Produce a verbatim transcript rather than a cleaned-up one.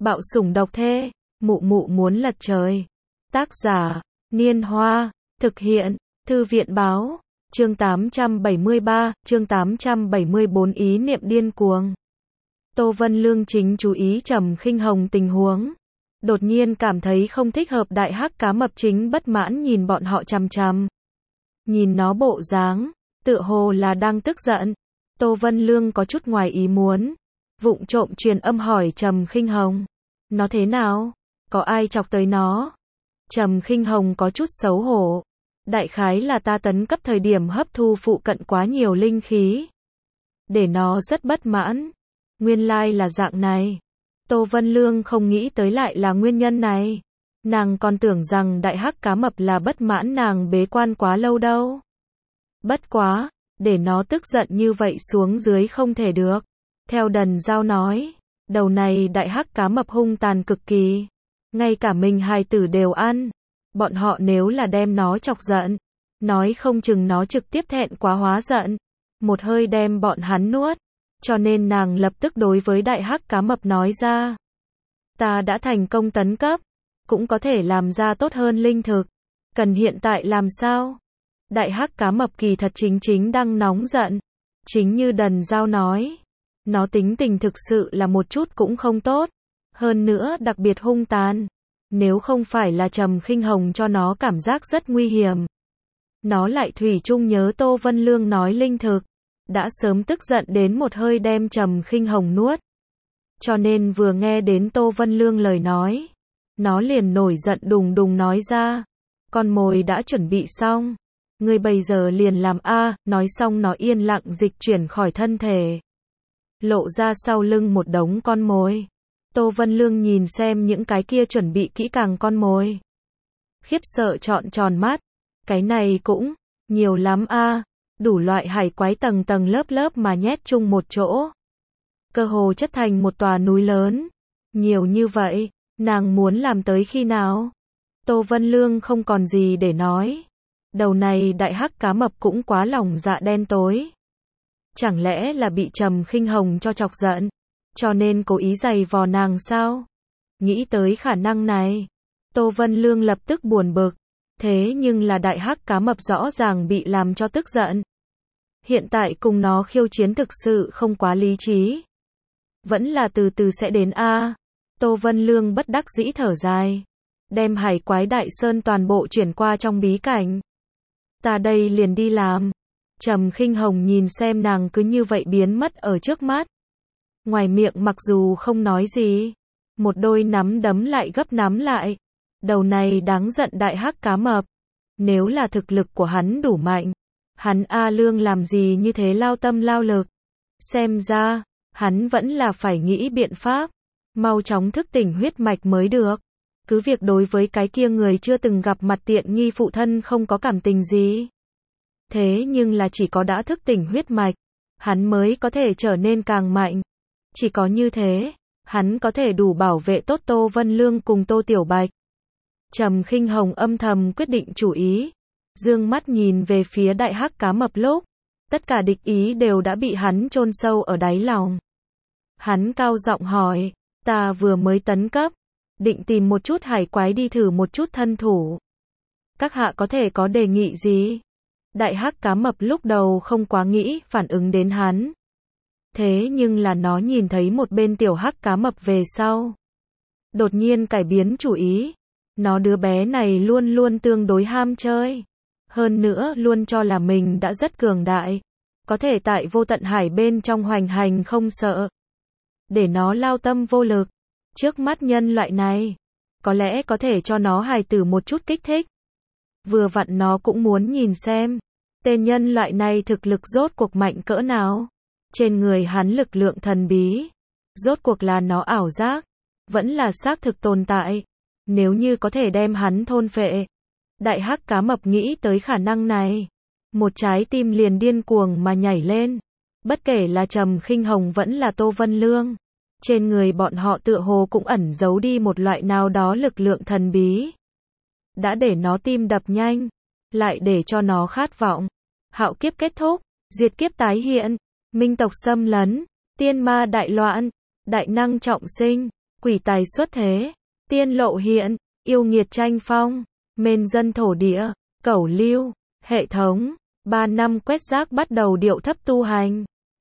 Bạo sủng độc thê, mụ mụ muốn lật trời. Tác giả, Niên Hoa, thực hiện, Thư viện báo, chương tám trăm bảy mươi ba, chương tám trăm bảy mươi bốn ý niệm điên cuồng. Tô Vân Lương chính chú ý Trầm Khinh Hồng tình huống. Đột nhiên cảm thấy không thích hợp, đại hắc cá mập chính bất mãn nhìn bọn họ chằm chằm. Nhìn nó bộ dáng, tựa hồ là đang tức giận. Tô Vân Lương có chút ngoài ý muốn. Vụng trộm truyền âm hỏi Trầm Khinh Hồng. Nó thế nào? Có ai chọc tới nó? Trầm Khinh Hồng có chút xấu hổ. Đại khái là ta tấn cấp thời điểm hấp thu phụ cận quá nhiều linh khí. Để nó rất bất mãn. Nguyên lai là dạng này. Tô Vân Lương không nghĩ tới lại là nguyên nhân này. Nàng còn tưởng rằng đại hắc cá mập là bất mãn nàng bế quan quá lâu đâu. Bất quá, để nó tức giận như vậy xuống dưới không thể được. Theo Đần Giao nói, đầu này đại hắc cá mập hung tàn cực kỳ. Ngay cả mình hài tử đều ăn. Bọn họ nếu là đem nó chọc giận, nói không chừng nó trực tiếp thẹn quá hóa giận. Một hơi đem bọn hắn nuốt. Cho nên nàng lập tức đối với đại hắc cá mập nói ra. Ta đã thành công tấn cấp. Cũng có thể làm ra tốt hơn linh thực. Cần hiện tại làm sao? Đại hắc cá mập kỳ thật chính chính đang nóng giận. Chính như Đần Giao nói. Nó tính tình thực sự là một chút cũng không tốt. Hơn nữa đặc biệt hung tàn. Nếu không phải là Trầm Khinh Hồng cho nó cảm giác rất nguy hiểm. Nó lại thủy chung nhớ Tô Vân Lương nói linh thực. Đã sớm tức giận đến một hơi đem Trầm Khinh Hồng nuốt. Cho nên vừa nghe đến Tô Vân Lương lời nói. Nó liền nổi giận đùng đùng nói ra. Con mồi đã chuẩn bị xong. Ngươi bây giờ liền làm a. Nói xong nó yên lặng dịch chuyển khỏi thân thể. Lộ ra sau lưng một đống con mồi. Tô Vân Lương nhìn xem những cái kia chuẩn bị kỹ càng con mồi. Khiếp sợ trọn tròn mắt. Cái này cũng nhiều lắm a. Đủ loại hải quái tầng tầng lớp lớp mà nhét chung một chỗ. Cơ hồ chất thành một tòa núi lớn. Nhiều như vậy, nàng muốn làm tới khi nào? Tô Vân Lương không còn gì để nói. Đầu này đại hắc cá mập cũng quá lòng dạ đen tối. Chẳng lẽ là bị Trầm Khinh Hồng cho chọc giận, cho nên cố ý giày vò nàng sao? Nghĩ tới khả năng này, Tô Vân Lương lập tức buồn bực. Thế nhưng là đại hắc cá mập rõ ràng bị làm cho tức giận. Hiện tại cùng nó khiêu chiến thực sự không quá lý trí. Vẫn là từ từ sẽ đến a. Tô Vân Lương bất đắc dĩ thở dài. Đem hải quái đại sơn toàn bộ chuyển qua trong bí cảnh. Ta đây liền đi làm. Trầm Khinh Hồng nhìn xem nàng cứ như vậy biến mất ở trước mắt. Ngoài miệng mặc dù không nói gì. Một đôi nắm đấm lại gấp nắm lại. Đầu này đáng giận đại hắc cá mập. Nếu là thực lực của hắn đủ mạnh. Hắn A Lương làm gì như thế lao tâm lao lực. Xem ra, hắn vẫn là phải nghĩ biện pháp. Mau chóng thức tỉnh huyết mạch mới được. Cứ việc đối với cái kia người chưa từng gặp mặt tiện nghi phụ thân không có cảm tình gì. Thế nhưng là chỉ có đã thức tỉnh huyết mạch, hắn mới có thể trở nên càng mạnh. Chỉ có như thế, hắn có thể đủ bảo vệ tốt Tô Vân Lương cùng Tô Tiểu Bạch. Trầm Khinh Hồng âm thầm quyết định chủ ý. Dương mắt nhìn về phía đại hắc cá mập lúc. Tất cả địch ý đều đã bị hắn chôn sâu ở đáy lòng. Hắn cao giọng hỏi. Ta vừa mới tấn cấp. Định tìm một chút hải quái đi thử một chút thân thủ. Các hạ có thể có đề nghị gì? Đại hắc cá mập lúc đầu không quá nghĩ phản ứng đến hắn. Thế nhưng là nó nhìn thấy một bên tiểu hắc cá mập về sau. Đột nhiên cải biến chủ ý. Nó đứa bé này luôn luôn tương đối ham chơi. Hơn nữa luôn cho là mình đã rất cường đại. Có thể tại vô tận hải bên trong hoành hành không sợ. Để nó lao tâm vô lực. Trước mắt nhân loại này. Có lẽ có thể cho nó hài tử một chút kích thích. Vừa vặn nó cũng muốn nhìn xem. Tên nhân loại này thực lực rốt cuộc mạnh cỡ nào. Trên người hắn lực lượng thần bí. Rốt cuộc là nó ảo giác. Vẫn là xác thực tồn tại. Nếu như có thể đem hắn thôn phệ. Đại hắc cá mập nghĩ tới khả năng này. Một trái tim liền điên cuồng mà nhảy lên. Bất kể là Trầm Khinh Hồng vẫn là Tô Vân Lương. Trên người bọn họ tựa hồ cũng ẩn giấu đi một loại nào đó lực lượng thần bí. Đã để nó tim đập nhanh. Lại để cho nó khát vọng. Hạo kiếp kết thúc. Diệt kiếp tái hiện. Minh tộc xâm lấn. Tiên ma đại loạn. Đại năng trọng sinh. quỷ tài xuất thế, tiên lộ hiện, yêu nghiệt tranh phong, mên dân thổ địa, cẩu lưu, hệ thống, ba năm quét rác bắt đầu điệu thấp tu hành.